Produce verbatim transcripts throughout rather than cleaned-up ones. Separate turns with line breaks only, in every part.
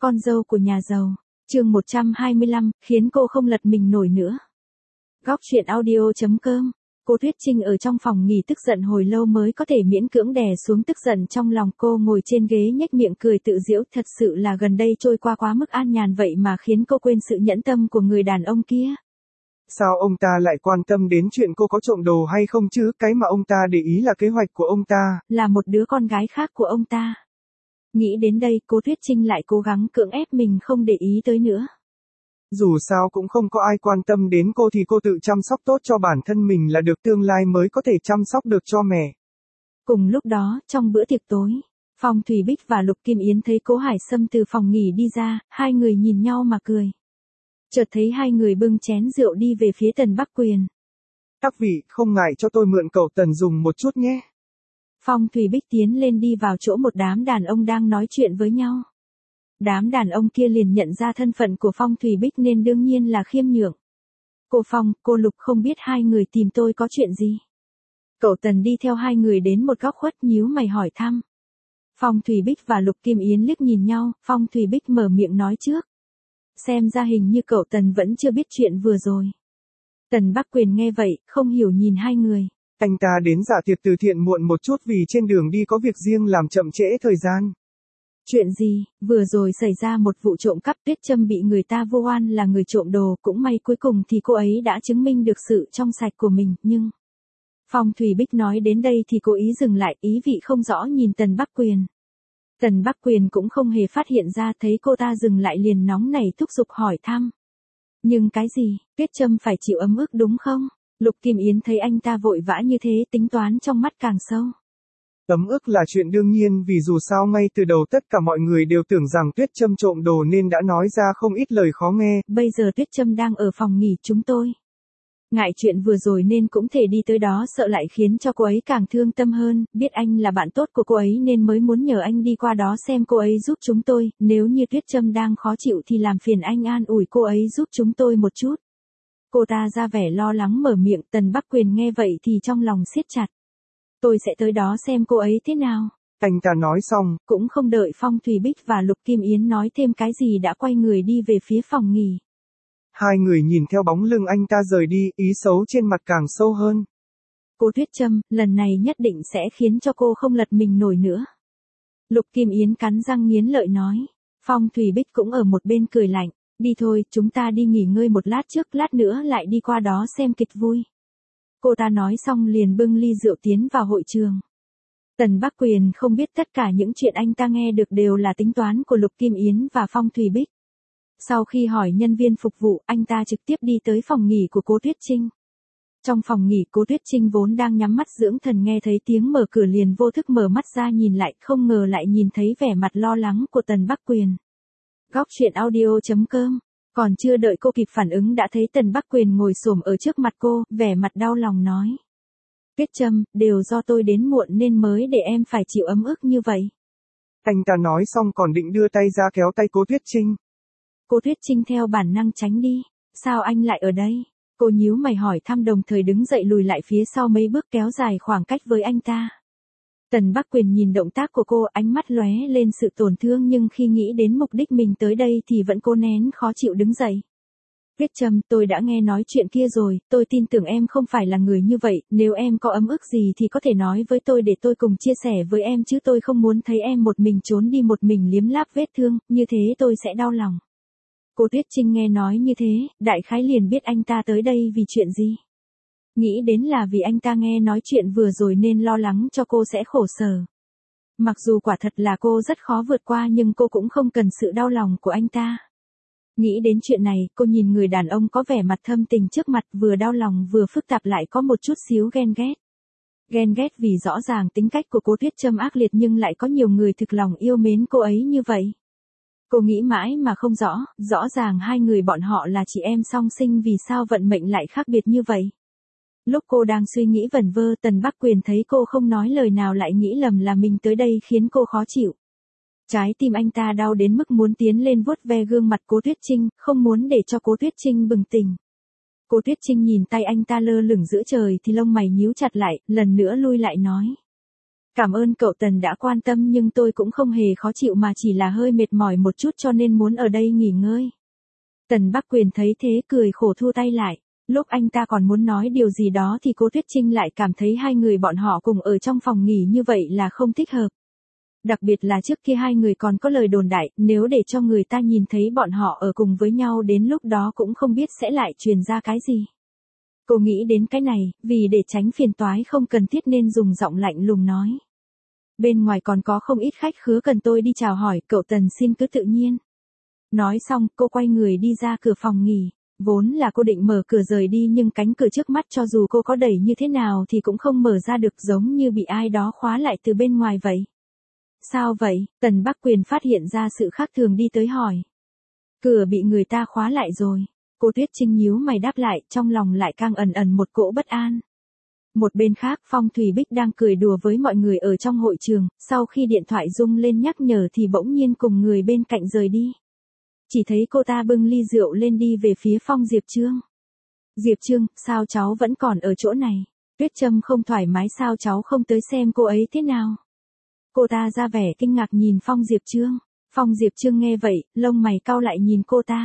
Con dâu của nhà giàu, chương một trăm hai mươi lăm, khiến cô không lật mình nổi nữa. Góc truyện audio chấm com. Cô Tuyết Trinh ở trong phòng nghỉ tức giận hồi lâu mới có thể miễn cưỡng đè xuống tức giận trong lòng. Cô ngồi trên ghế nhếch miệng cười tự giễu, thật sự là gần đây trôi qua quá mức an nhàn vậy mà khiến cô quên sự nhẫn tâm của người đàn ông kia.
Sao ông ta lại quan tâm đến chuyện cô có trộm đồ hay không chứ? Cái mà ông ta để ý là kế hoạch của ông ta.
Là một đứa con gái khác của ông ta. Nghĩ đến đây, cô Tuyết Trinh lại cố gắng cưỡng ép mình không để ý tới nữa.
Dù sao cũng không có ai quan tâm đến cô thì cô tự chăm sóc tốt cho bản thân mình là được, tương lai mới có thể chăm sóc được cho mẹ.
Cùng lúc đó, trong bữa tiệc tối, Phong Thủy Bích và Lục Kim Yến thấy Cố Hải Sâm từ phòng nghỉ đi ra, hai người nhìn nhau mà cười. Chợt thấy hai người bưng chén rượu đi về phía Tần Bắc Quyền.
Các vị, không ngại cho tôi mượn cậu Tần dùng một chút nhé.
Phong Thủy Bích tiến lên đi vào chỗ một đám đàn ông đang nói chuyện với nhau. Đám đàn ông kia liền nhận ra thân phận của Phong Thủy Bích nên đương nhiên là khiêm nhượng. Cô Phong, cô Lục không biết hai người tìm tôi có chuyện gì. Cậu Tần đi theo hai người đến một góc khuất nhíu mày hỏi thăm. Phong Thủy Bích và Lục Kim Yến liếc nhìn nhau, Phong Thủy Bích mở miệng nói trước. Xem ra hình như cậu Tần vẫn chưa biết chuyện vừa rồi. Tần Bắc Quyền nghe vậy, không hiểu nhìn hai người.
Anh ta đến dạ tiệc từ thiện muộn một chút vì trên đường đi có việc riêng làm chậm trễ thời gian.
Chuyện gì? Vừa rồi xảy ra một vụ trộm cắp, Tuyết Trâm bị người ta vu oan là người trộm đồ, cũng may cuối cùng thì cô ấy đã chứng minh được sự trong sạch của mình, nhưng... Phong Thủy Bích nói đến đây thì cố ý dừng lại, ý vị không rõ nhìn Tần Bắc Quyền. Tần Bắc Quyền cũng không hề phát hiện ra, thấy cô ta dừng lại liền nóng nảy thúc giục hỏi thăm. Nhưng cái gì? Tuyết Trâm phải chịu ấm ức đúng không? Lục Kim Yến thấy anh ta vội vã như thế, tính toán trong mắt càng sâu.
Ấm ức là chuyện đương nhiên, vì dù sao ngay từ đầu tất cả mọi người đều tưởng rằng Tuyết Trâm trộm đồ nên đã nói ra không ít lời khó nghe.
Bây giờ Tuyết Trâm đang ở phòng nghỉ chúng tôi. Ngại chuyện vừa rồi nên cũng thể đi tới đó, sợ lại khiến cho cô ấy càng thương tâm hơn, biết anh là bạn tốt của cô ấy nên mới muốn nhờ anh đi qua đó xem cô ấy giúp chúng tôi, nếu như Tuyết Trâm đang khó chịu thì làm phiền anh an ủi cô ấy giúp chúng tôi một chút. Cô ta ra vẻ lo lắng mở miệng, Tần Bắc Quyền nghe vậy thì trong lòng siết chặt. Tôi sẽ tới đó xem cô ấy thế nào.
Anh ta nói xong,
cũng không đợi Phong Thủy Bích và Lục Kim Yến nói thêm cái gì đã quay người đi về phía phòng nghỉ.
Hai người nhìn theo bóng lưng anh ta rời đi, ý xấu trên mặt càng sâu hơn.
Cô Tuyết Trâm, lần này nhất định sẽ khiến cho cô không lật mình nổi nữa. Lục Kim Yến cắn răng nghiến lợi nói. Phong Thủy Bích cũng ở một bên cười lạnh. Đi thôi, chúng ta đi nghỉ ngơi một lát trước, lát nữa lại đi qua đó xem kịch vui. Cô ta nói xong liền bưng ly rượu tiến vào hội trường. Tần Bắc Quyền không biết tất cả những chuyện anh ta nghe được đều là tính toán của Lục Kim Yến và Phong Thủy Bích. Sau khi hỏi nhân viên phục vụ, anh ta trực tiếp đi tới phòng nghỉ của cô Tuyết Trinh. Trong phòng nghỉ, cô Tuyết Trinh vốn đang nhắm mắt dưỡng thần nghe thấy tiếng mở cửa liền vô thức mở mắt ra nhìn lại, không ngờ lại nhìn thấy vẻ mặt lo lắng của Tần Bắc Quyền. Góc truyện audio chấm com. Còn chưa đợi cô kịp phản ứng đã thấy Tần Bắc Quyền ngồi xổm ở trước mặt cô, vẻ mặt đau lòng nói. Tuyết Trâm, đều do tôi đến muộn nên mới để em phải chịu ấm ức như vậy.
Anh ta nói xong còn định đưa tay ra kéo tay cô Tuyết Trinh.
Cô Tuyết Trinh theo bản năng tránh đi. Sao anh lại ở đây? Cô nhíu mày hỏi thăm đồng thời đứng dậy lùi lại phía sau mấy bước kéo dài khoảng cách với anh ta. Tần Bắc Quyền nhìn động tác của cô, ánh mắt lóe lên sự tổn thương nhưng khi nghĩ đến mục đích mình tới đây thì vẫn cố nén khó chịu đứng dậy. Tuyết Trâm, tôi đã nghe nói chuyện kia rồi, tôi tin tưởng em không phải là người như vậy, nếu em có ấm ức gì thì có thể nói với tôi để tôi cùng chia sẻ với em chứ tôi không muốn thấy em một mình trốn đi một mình liếm láp vết thương, như thế tôi sẽ đau lòng. Cô Tuyết Trinh nghe nói như thế, đại khái liền biết anh ta tới đây vì chuyện gì. Nghĩ đến là vì anh ta nghe nói chuyện vừa rồi nên lo lắng cho cô sẽ khổ sở. Mặc dù quả thật là cô rất khó vượt qua nhưng cô cũng không cần sự đau lòng của anh ta. Nghĩ đến chuyện này, cô nhìn người đàn ông có vẻ mặt thâm tình trước mặt, vừa đau lòng vừa phức tạp lại có một chút xíu ghen ghét. Ghen ghét vì rõ ràng tính cách của cô Tuyết Trâm ác liệt nhưng lại có nhiều người thực lòng yêu mến cô ấy như vậy. Cô nghĩ mãi mà không rõ, rõ ràng hai người bọn họ là chị em song sinh vì sao vận mệnh lại khác biệt như vậy. Lúc cô đang suy nghĩ vẩn vơ, Tần Bắc Quyền thấy cô không nói lời nào lại nghĩ lầm là mình tới đây khiến cô khó chịu. Trái tim anh ta đau đến mức muốn tiến lên vuốt ve gương mặt cô Tuyết Trinh, không muốn để cho cô Tuyết Trinh bừng tỉnh. Cô Tuyết Trinh nhìn tay anh ta lơ lửng giữa trời thì lông mày nhíu chặt lại, lần nữa lui lại nói. Cảm ơn cậu Tần đã quan tâm nhưng tôi cũng không hề khó chịu mà chỉ là hơi mệt mỏi một chút cho nên muốn ở đây nghỉ ngơi. Tần Bắc Quyền thấy thế cười khổ thu tay lại. Lúc anh ta còn muốn nói điều gì đó thì cô Tuyết Trinh lại cảm thấy hai người bọn họ cùng ở trong phòng nghỉ như vậy là không thích hợp. Đặc biệt là trước kia hai người còn có lời đồn đại, nếu để cho người ta nhìn thấy bọn họ ở cùng với nhau đến lúc đó cũng không biết sẽ lại truyền ra cái gì. Cô nghĩ đến cái này, vì để tránh phiền toái không cần thiết nên dùng giọng lạnh lùng nói. Bên ngoài còn có không ít khách khứa cần tôi đi chào hỏi, cậu Tần xin cứ tự nhiên. Nói xong, cô quay người đi ra cửa phòng nghỉ. Vốn là cô định mở cửa rời đi nhưng cánh cửa trước mắt cho dù cô có đẩy như thế nào thì cũng không mở ra được, giống như bị ai đó khóa lại từ bên ngoài vậy. Sao vậy? Tần Bắc Quyền phát hiện ra sự khác thường đi tới hỏi. Cửa bị người ta khóa lại rồi. Cô Tuyết Trinh nhíu mày đáp lại, trong lòng lại càng ẩn ẩn một cỗ bất an. Một bên khác, Phong Thủy Bích đang cười đùa với mọi người ở trong hội trường, sau khi điện thoại rung lên nhắc nhở thì bỗng nhiên cùng người bên cạnh rời đi. Chỉ thấy cô ta bưng ly rượu lên đi về phía Phong Diệp Trương. Diệp Trương, sao cháu vẫn còn ở chỗ này? Tuyết Trâm không thoải mái sao cháu không tới xem cô ấy thế nào? Cô ta ra vẻ kinh ngạc nhìn Phong Diệp Trương. Phong Diệp Trương nghe vậy, lông mày cau lại nhìn cô ta.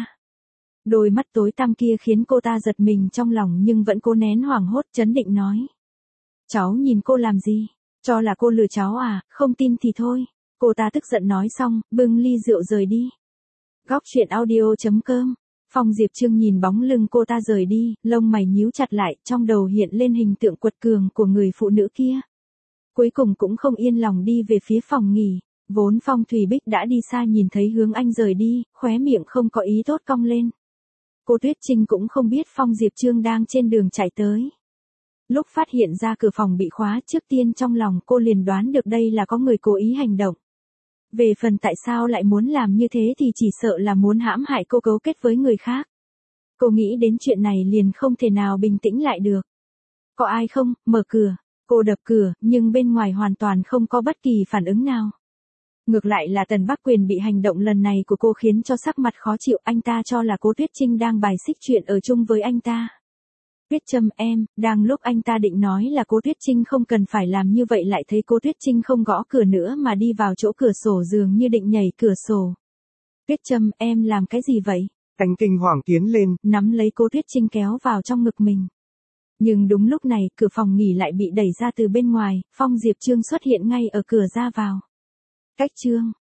Đôi mắt tối tăm kia khiến cô ta giật mình trong lòng nhưng vẫn cố nén hoảng hốt, trấn định nói. Cháu nhìn cô làm gì? Cho là cô lừa cháu à, không tin thì thôi. Cô ta tức giận nói xong, bưng ly rượu rời đi. Góc truyện audio chấm com. Phong Diệp Trương nhìn bóng lưng cô ta rời đi, lông mày nhíu chặt lại, trong đầu hiện lên hình tượng quật cường của người phụ nữ kia. Cuối cùng cũng không yên lòng đi về phía phòng nghỉ. Vốn Phong Thủy Bích đã đi xa nhìn thấy hướng anh rời đi, khóe miệng không có ý tốt cong lên. Cô Tuyết Trinh cũng không biết Phong Diệp Trương đang trên đường chạy tới. Lúc phát hiện ra cửa phòng bị khóa, trước tiên trong lòng cô liền đoán được đây là có người cố ý hành động. Về phần tại sao lại muốn làm như thế thì chỉ sợ là muốn hãm hại cô, cấu kết với người khác. Cô nghĩ đến chuyện này liền không thể nào bình tĩnh lại được. Có ai không? Mở cửa. Cô đập cửa, nhưng bên ngoài hoàn toàn không có bất kỳ phản ứng nào. Ngược lại là Tần Bắc Quyền bị hành động lần này của cô khiến cho sắc mặt khó chịu, anh ta cho là cô Tuyết Trinh đang bài xích chuyện ở chung với anh ta. Tuyết Trâm em, đang lúc anh ta định nói là cô Tuyết Trinh không cần phải làm như vậy lại thấy cô Tuyết Trinh không gõ cửa nữa mà đi vào chỗ cửa sổ dường như định nhảy cửa sổ. Tuyết Trâm em làm cái gì vậy?
Anh kinh hoàng tiến lên,
nắm lấy cô Tuyết Trinh kéo vào trong ngực mình. Nhưng đúng lúc này, cửa phòng nghỉ lại bị đẩy ra từ bên ngoài, Phong Diệp Trương xuất hiện ngay ở cửa ra vào. Cách Trương,